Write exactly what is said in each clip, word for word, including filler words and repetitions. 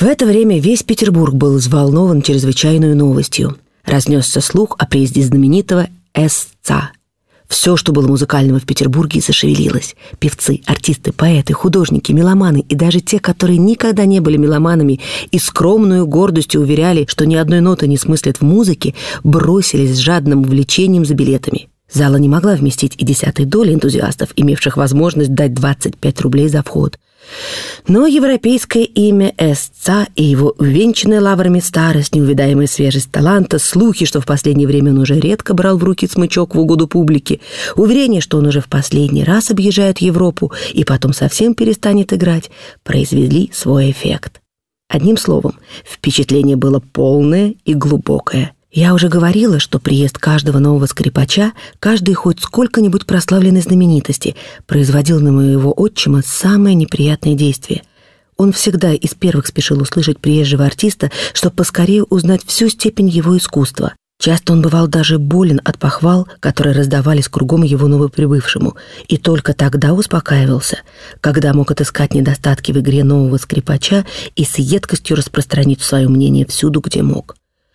В это время весь Петербург был взволнован чрезвычайной новостью. Разнесся слух о приезде знаменитого эсца. Все, что было музыкального в Петербурге, зашевелилось. Певцы, артисты, поэты, художники, меломаны и даже те, которые никогда не были меломанами и скромную гордостью уверяли, что ни одной ноты не смыслят в музыке, бросились с жадным увлечением за билетами. Зала не могла вместить и десятой доли энтузиастов, имевших возможность дать двадцать пять рублей за вход. Но европейское имя эсца и его увенчанная лаврами старость, неувидаемая свежесть таланта, слухи, что в последнее время он уже редко брал в руки смычок в угоду публике, уверение, что он уже в последний раз объезжает Европу и потом совсем перестанет играть, произвели свой эффект. Одним словом, впечатление было полное и глубокое. Я уже говорила, что приезд каждого нового скрипача, каждой хоть сколько-нибудь прославленной знаменитости, производил на моего отчима самое неприятное действие. Он всегда из первых спешил услышать приезжего артиста, чтобы поскорее узнать всю степень его искусства. Часто он бывал даже болен от похвал, которые раздавались кругом его новоприбывшему, и только тогда успокаивался, когда мог отыскать недостатки в игре нового скрипача и с едкостью распространить свое мнение всюду, где мог.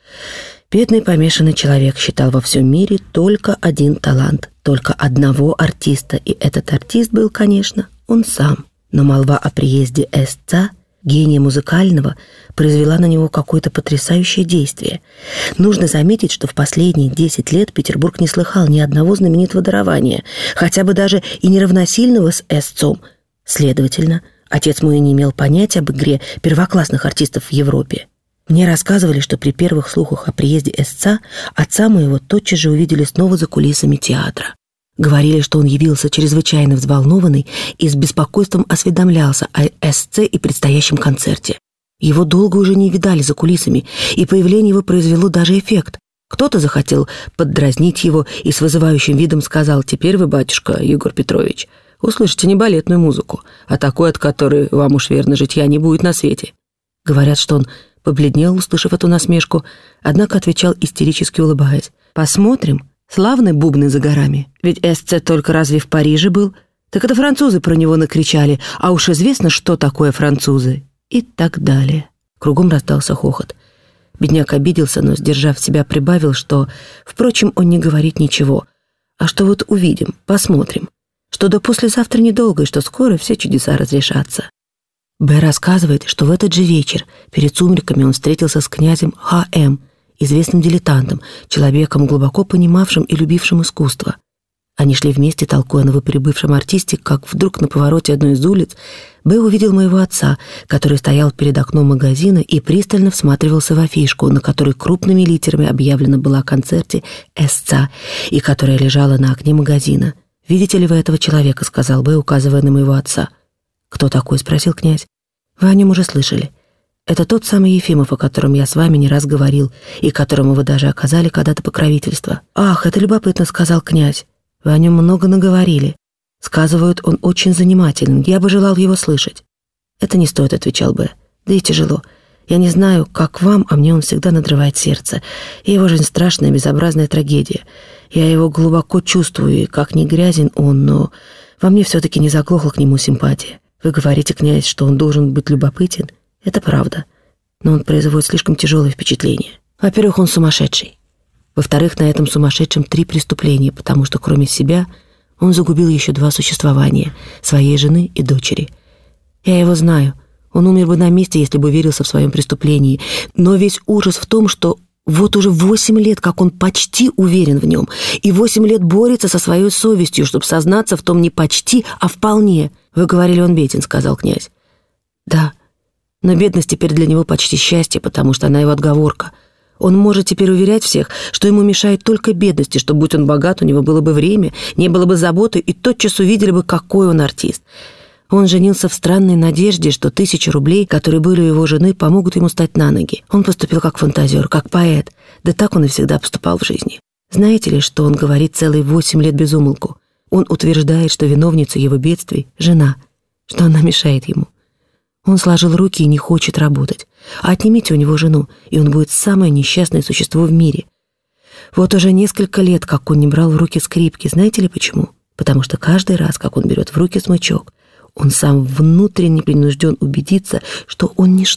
Бедный помешанный человек считал во всем мире только один талант, только одного артиста, и этот артист был, конечно, он сам. Но молва о приезде эсца, гения музыкального, произвела на него какое-то потрясающее действие. Нужно заметить, что в последние десять лет Петербург не слыхал ни одного знаменитого дарования, хотя бы даже и неравносильного с эсцом. Следовательно, отец мой не имел понятия об игре первоклассных артистов в Европе. Мне рассказывали, что при первых слухах о приезде эсца отца моего тотчас же увидели снова за кулисами театра. Говорили, что он явился чрезвычайно взволнованный и с беспокойством осведомлялся о эсце и предстоящем концерте. Его долго уже не видали за кулисами, и появление его произвело даже эффект. Кто-то захотел поддразнить его и с вызывающим видом сказал: «Теперь вы, батюшка Егор Петрович, услышите не балетную музыку, а такой, от которой вам уж верно житья не будет на свете». Говорят, что он побледнел, услышав эту насмешку, однако отвечал, истерически улыбаясь: «Посмотрим, славные бубны за горами. Ведь эсце только разве в Париже был? Так это французы про него накричали, а уж известно, что такое французы». И так далее. Кругом раздался хохот. Бедняк обиделся, но, сдержав себя, прибавил, что, впрочем, он не говорит ничего, а что вот увидим, посмотрим, что до послезавтра недолго и что скоро все чудеса разрешатся. Б. рассказывает, что в этот же вечер перед сумерками он встретился с князем Х М, известным дилетантом, человеком, глубоко понимавшим и любившим искусство. Они шли вместе, толкуя о новоприбывшем артисте, как вдруг на повороте одной из улиц Б. увидел моего отца, который стоял перед окном магазина и пристально всматривался в афишку, на которой крупными литерами объявлено было о концерте эсца, и которая лежала на окне магазина. «Видите ли вы этого человека?» — сказал Б., указывая на моего отца. «Кто такой?» — спросил князь. «Вы о нем уже слышали. Это тот самый Ефимов, о котором я с вами не раз говорил, и которому вы даже оказали когда-то покровительство». «Ах, это любопытно», — сказал князь. «Вы о нем много наговорили. Сказывают, он очень занимателен. Я бы желал его слышать». «Это не стоит», — отвечал Б. «Да и тяжело. Я не знаю, как вам, а мне он всегда надрывает сердце. И его жизнь страшная, безобразная трагедия. Я его глубоко чувствую, и как ни грязен он, но во мне все-таки не заглохла к нему симпатия. Вы говорите, князь, что он должен быть любопытен. Это правда. Но он производит слишком тяжелое впечатление. Во-первых, он сумасшедший. Во-вторых, на этом сумасшедшем три преступления, потому что кроме себя он загубил еще два существования — своей жены и дочери. Я его знаю. Он умер бы на месте, если бы уверился в своем преступлении. Но весь ужас в том, что вот уже восемь лет, как он почти уверен в нем, и восемь лет борется со своей совестью, чтобы сознаться в том не почти, а вполне. «Вы говорили, он беден», — сказал князь. «Да, но бедность теперь для него почти счастье, потому что она его отговорка. Он может теперь уверять всех, что ему мешает только бедность, и что, будь он богат, у него было бы время, не было бы заботы, и тотчас увидели бы, какой он артист. Он женился в странной надежде, что тысячи рублей, которые были у его жены, помогут ему стать на ноги. Он поступил как фантазер, как поэт, да так он и всегда поступал в жизни. Знаете ли, что он говорит целые восемь лет без умолку? Он утверждает, что виновница его бедствий — жена, что она мешает ему. Он сложил руки и не хочет работать. А отнимите у него жену, и он будет самое несчастное существо в мире. Вот уже несколько лет, как он не брал в руки скрипки. Знаете ли почему? Потому что каждый раз, как он берет в руки смычок, он сам внутренне принужден убедиться, что он ничто,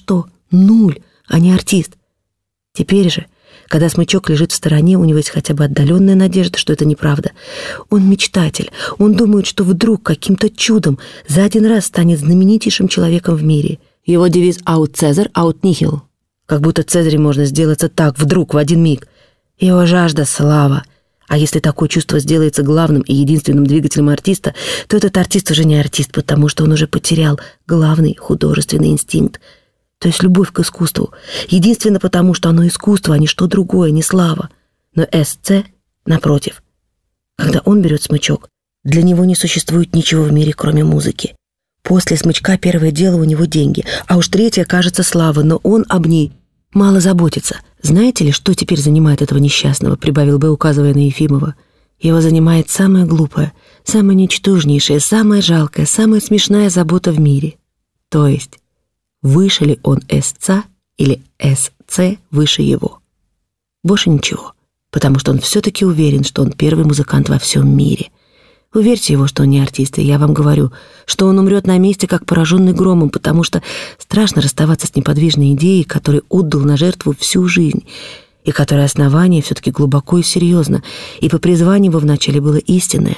Нуль, а не артист. Теперь же, когда смычок лежит в стороне, у него есть хотя бы отдаленная надежда, что это неправда. Он мечтатель. Он думает, что вдруг каким-то чудом за один раз станет знаменитейшим человеком в мире. Его девиз «Аут Цезарь, аут нихил». Как будто Цезарем можно сделаться так, вдруг, в один миг. Его жажда — слава. А если такое чувство сделается главным и единственным двигателем артиста, то этот артист уже не артист, потому что он уже потерял главный художественный инстинкт. То есть любовь к искусству. Единственно потому, что оно искусство, а не что другое, не слава. Но эс цэ, напротив, когда он берет смычок, для него не существует ничего в мире, кроме музыки. После смычка первое дело у него деньги, а уж третье, кажется, слава, но он об ней мало заботится. Знаете ли, что теперь занимает этого несчастного, прибавил Б, указывая на Ефимова. Его занимает самая глупая, самая ничтожнейшая, самая жалкая, самая смешная забота в мире. То есть, выше ли он эс цэ или эс цэ выше его? Больше ничего, потому что он все-таки уверен, что он первый музыкант во всем мире. Уверьте его, что он не артист, и я вам говорю, что он умрет на месте, как пораженный громом, потому что страшно расставаться с неподвижной идеей, которой отдал на жертву всю жизнь, и которой основание все-таки глубоко и серьезно, и по призванию его вначале было истинное.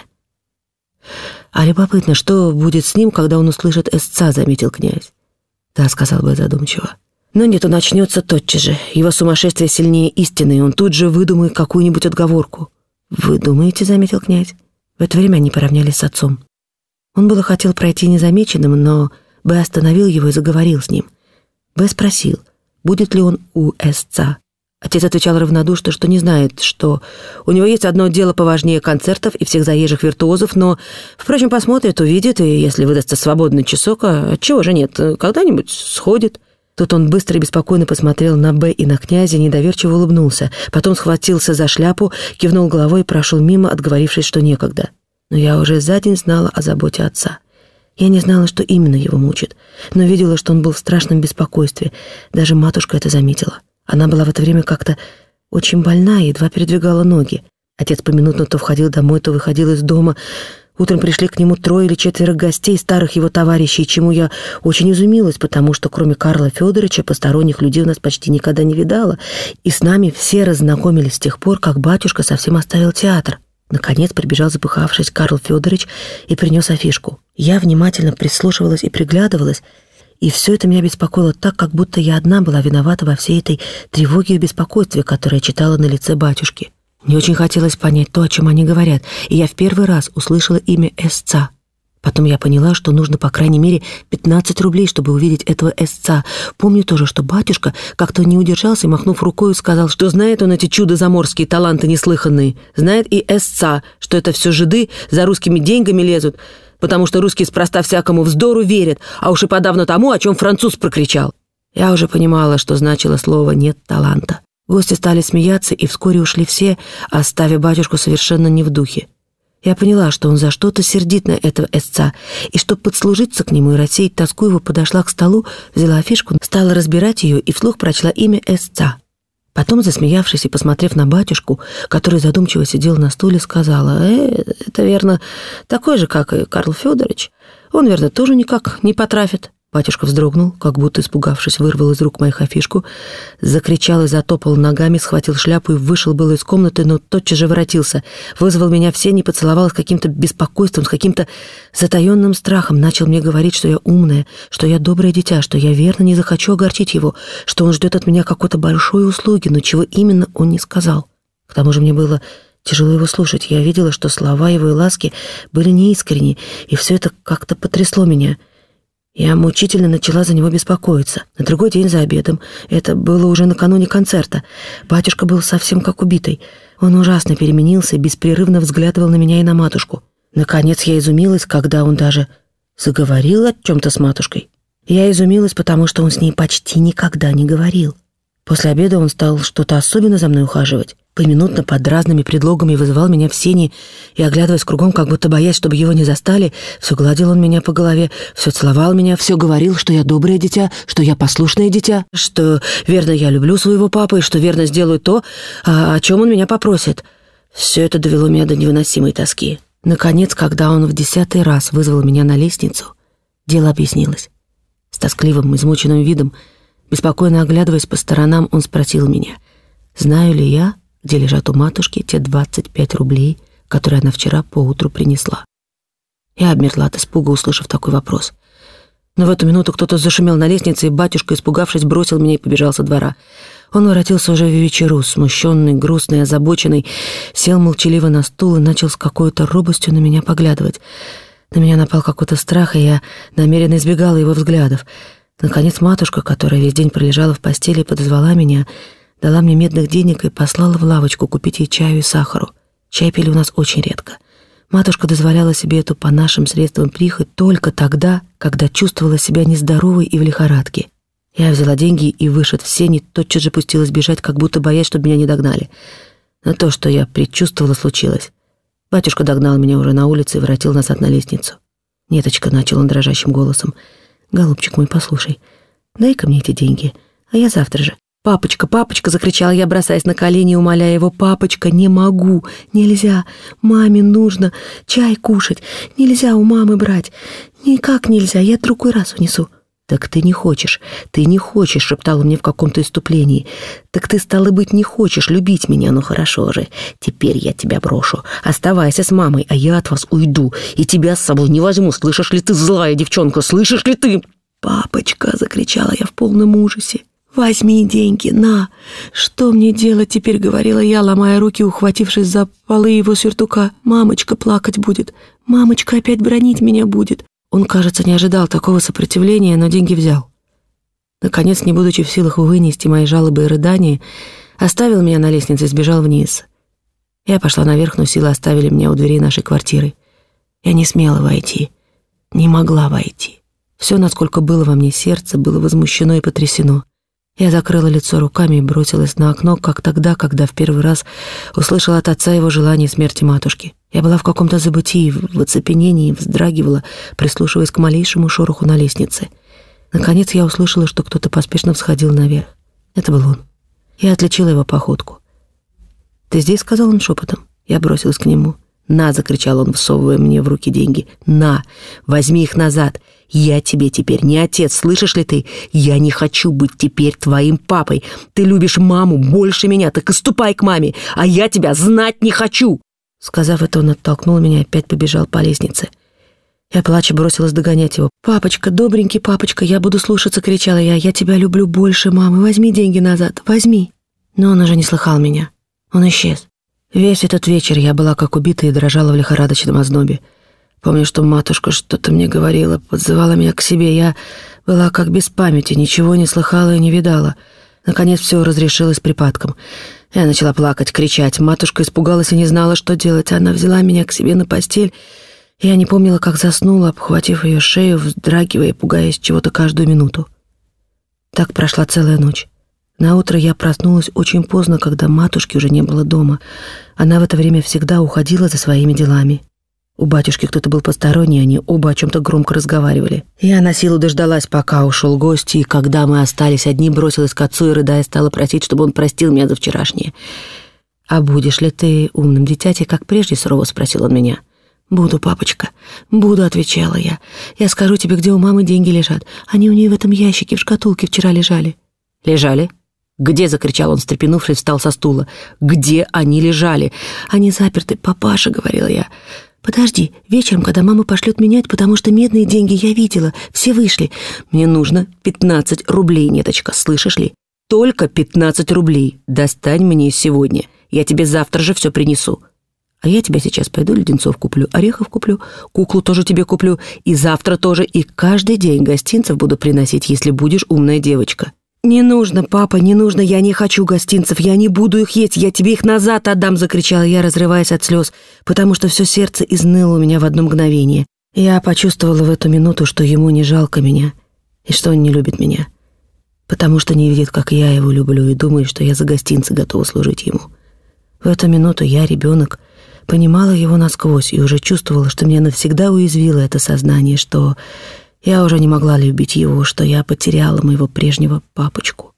«А любопытно, что будет с ним, когда он услышит эс цэ», — заметил князь. «Да», — сказал бы задумчиво. «Но нет, он очнется тотчас же. Его сумасшествие сильнее истины, и он тут же выдумает какую-нибудь отговорку». «Вы думаете», — заметил князь. В это время они поравнялись с отцом. Он было хотел пройти незамеченным, но Б остановил его и заговорил с ним. Б спросил, будет ли он у эс цэ. Отец отвечал равнодушно, что не знает, что у него есть одно дело поважнее концертов и всех заезжих виртуозов, но, впрочем, посмотрит, увидит, и если выдастся свободный часок, а отчего же нет, когда-нибудь сходит. Тут он быстро и беспокойно посмотрел на Б и на князя, недоверчиво улыбнулся, потом схватился за шляпу, кивнул головой и прошел мимо, отговорившись, что некогда. Но я уже за день знала о заботе отца. Я не знала, что именно его мучит, но видела, что он был в страшном беспокойстве. Даже матушка это заметила. Она была в это время как-то очень больна и едва передвигала ноги. Отец поминутно то входил домой, то выходил из дома. Утром пришли к нему трое или четверо гостей, старых его товарищей, чему я очень изумилась, потому что кроме Карла Федоровича посторонних людей у нас почти никогда не видала, и с нами все раззнакомились с тех пор, как батюшка совсем оставил театр. Наконец прибежал запыхавшись Карл Федорович и принес афишку. Я внимательно прислушивалась и приглядывалась, и все это меня беспокоило так, как будто я одна была виновата во всей этой тревоге и беспокойстве, которое я читала на лице батюшки. Мне очень хотелось понять то, о чем они говорят, и я в первый раз услышала имя эс цэ. Потом я поняла, что нужно по крайней мере пятнадцать рублей, чтобы увидеть этого эс цэ. Помню тоже, что батюшка как-то не удержался и, махнув рукой, сказал, что знает он эти чудо-заморские таланты неслыханные. Знает и эс цэ, что это все жиды за русскими деньгами лезут, потому что русские спроста всякому вздору верят, а уж и подавно тому, о чем француз прокричал. Я уже понимала, что значило слово «нет таланта». Гости стали смеяться, и вскоре ушли все, оставив батюшку совершенно не в духе. Я поняла, что он за что-то сердит на этого эс цэ, и чтобы подслужиться к нему и рассеять тоску, его подошла к столу, взяла афишку, стала разбирать ее и вслух прочла имя эс цэ. Потом, засмеявшись и посмотрев на батюшку, который задумчиво сидел на стуле, сказала, «Э, это, верно, такой же, как и Карл Федорович. Он, верно, тоже никак не потрафит». Батюшка вздрогнул, как будто, испугавшись, вырвал из рук моих афишку, закричал и затопал ногами, схватил шляпу и вышел было из комнаты, но тотчас же воротился, вызвал меня в сени, поцеловал с каким-то беспокойством, с каким-то затаенным страхом, начал мне говорить, что я умная, что я доброе дитя, что я верно не захочу огорчить его, что он ждет от меня какой-то большой услуги, но чего именно он не сказал. К тому же мне было тяжело его слушать. Я видела, что слова его и ласки были неискренни, и все это как-то потрясло меня. Я мучительно начала за него беспокоиться. На другой день за обедом, это было уже накануне концерта, батюшка был совсем как убитый. Он ужасно переменился и беспрерывно взглядывал на меня и на матушку. Наконец я изумилась, когда он даже заговорил о чем-то с матушкой. Я изумилась, потому что он с ней почти никогда не говорил. После обеда он стал что-то особенно за мной ухаживать. Поминутно под разными предлогами вызывал меня в сени и, оглядываясь кругом, как будто боясь, чтобы его не застали, все гладил он меня по голове, все целовал меня, все говорил, что я доброе дитя, что я послушное дитя, что, верно, я люблю своего папу и что, верно, сделаю то, о чем он меня попросит. Все это довело меня до невыносимой тоски. Наконец, когда он в десятый раз вызвал меня на лестницу, дело объяснилось. С тоскливым, измученным видом Беспокойно оглядываясь по сторонам, он спросил меня, знаю ли я, где лежат у матушки те двадцать пять рублей, которые она вчера поутру принесла. Я обмерла от испуга, услышав такой вопрос. Но в эту минуту кто-то зашумел на лестнице, и батюшка, испугавшись, бросил меня и побежал со двора. Он воротился уже в вечеру, смущенный, грустный, озабоченный, сел молчаливо на стул и начал с какой-то робостью на меня поглядывать. На меня напал какой-то страх, и я намеренно избегала его взглядов. Наконец матушка, которая весь день пролежала в постели, подозвала меня, дала мне медных денег и послала в лавочку купить ей чаю и сахару. Чай пили у нас очень редко. Матушка дозволяла себе эту по нашим средствам прихоть только тогда, когда чувствовала себя нездоровой и в лихорадке. Я взяла деньги и, вышед в сени, тотчас же пустилась бежать, как будто боясь, чтобы меня не догнали. Но то, что я предчувствовала, случилось. Батюшка догнал меня уже на улице и воротил назад на лестницу. «Неточка», — начал он дрожащим голосом, — «голубчик мой, послушай, дай-ка мне эти деньги, а я завтра же». «Папочка, папочка!» — закричала я, бросаясь на колени и умоляя его. «Папочка, не могу! Нельзя! Маме нужно чай кушать! Нельзя у мамы брать! Никак нельзя! Я другой раз унесу!» «Так ты не хочешь! Ты не хочешь!» — шептал он мне в каком-то иступлении. «Так ты, стало быть, не хочешь любить меня! Ну хорошо же! Теперь я тебя брошу! Оставайся с мамой, а я от вас уйду! И тебя с собой не возьму! Слышишь ли ты, злая девчонка? Слышишь ли ты?» «Папочка!» — закричала я в полном ужасе. «Возьми деньги, на! Что мне делать теперь?» — говорила я, ломая руки, ухватившись за полы его сюртука. «Мамочка плакать будет. Мамочка опять бранить меня будет». Он, кажется, не ожидал такого сопротивления, но деньги взял. Наконец, не будучи в силах вынести мои жалобы и рыдания, оставил меня на лестнице и сбежал вниз. Я пошла наверх, но силы оставили меня у дверей нашей квартиры. Я не смела войти, не могла войти. Все, насколько было во мне сердце, было возмущено и потрясено. Я закрыла лицо руками и бросилась на окно, как тогда, когда в первый раз услышала от отца его желание смерти матушки. Я была в каком-то забытии, в оцепенении, вздрагивала, прислушиваясь к малейшему шороху на лестнице. Наконец я услышала, что кто-то поспешно всходил наверх. Это был он. Я отличила его походку. «Ты здесь?» — сказал он шепотом. Я бросилась к нему. «На!» — закричал он, всовывая мне в руки деньги. «На! Возьми их назад! Я тебе теперь не отец, слышишь ли ты? Я не хочу быть теперь твоим папой. Ты любишь маму больше меня, так и ступай к маме, а я тебя знать не хочу!» Сказав это, он оттолкнул меня и опять побежал по лестнице. Я, плача, бросилась догонять его. «Папочка, добренький папочка, я буду слушаться!» — кричала я. «Я тебя люблю больше мамы, возьми деньги назад, возьми!» Но он уже не слыхал меня. Он исчез. Весь этот вечер я была как убитая и дрожала в лихорадочном ознобе. Помню, что матушка что-то мне говорила, подзывала меня к себе. Я была как без памяти, ничего не слыхала и не видала. Наконец все разрешилось припадком. Я начала плакать, кричать. Матушка испугалась и не знала, что делать. Она взяла меня к себе на постель. Я не помнила, как заснула, обхватив ее шею, вздрагивая и пугаясь чего-то каждую минуту. Так прошла целая ночь. Наутро я проснулась очень поздно, когда матушки уже не было дома. Она в это время всегда уходила за своими делами. У батюшки кто-то был посторонний, они оба о чем-то громко разговаривали. Я на силу дождалась, пока ушел гость, и когда мы остались одни, бросилась к отцу и, рыдая, стала просить, чтобы он простил меня за вчерашнее. «А будешь ли ты умным дитяти, как прежде?» — сурово спросил он меня. «Буду, папочка, буду», — отвечала я. «Я скажу тебе, где у мамы деньги лежат. Они у нее в этом ящике, в шкатулке вчера лежали». «Лежали? Где?» — закричал он, встрепенувшись, встал со стула. «Где они лежали?» «Они заперты, папаша», — говорила я. «Подожди, вечером, когда мама пошлет менять, потому что медные деньги я видела, все вышли. Мне нужно пятнадцать рублей, Неточка, слышишь ли? Только пятнадцать рублей. Достань мне сегодня. Я тебе завтра же все принесу. А я тебе сейчас пойду леденцов куплю, орехов куплю, куклу тоже тебе куплю, и завтра тоже, и каждый день гостинцев буду приносить, если будешь умная девочка». «Не нужно, папа, не нужно, я не хочу гостинцев, я не буду их есть, я тебе их назад отдам», — закричала я, разрываясь от слез, потому что все сердце изныло у меня в одно мгновение. Я почувствовала в эту минуту, что ему не жалко меня, и что он не любит меня, потому что не видит, как я его люблю, и думает, что я за гостинцы готова служить ему. В эту минуту я, ребенок, понимала его насквозь и уже чувствовала, что меня навсегда уязвило это сознание, что я уже не могла любить его, что я потеряла моего прежнего папочку.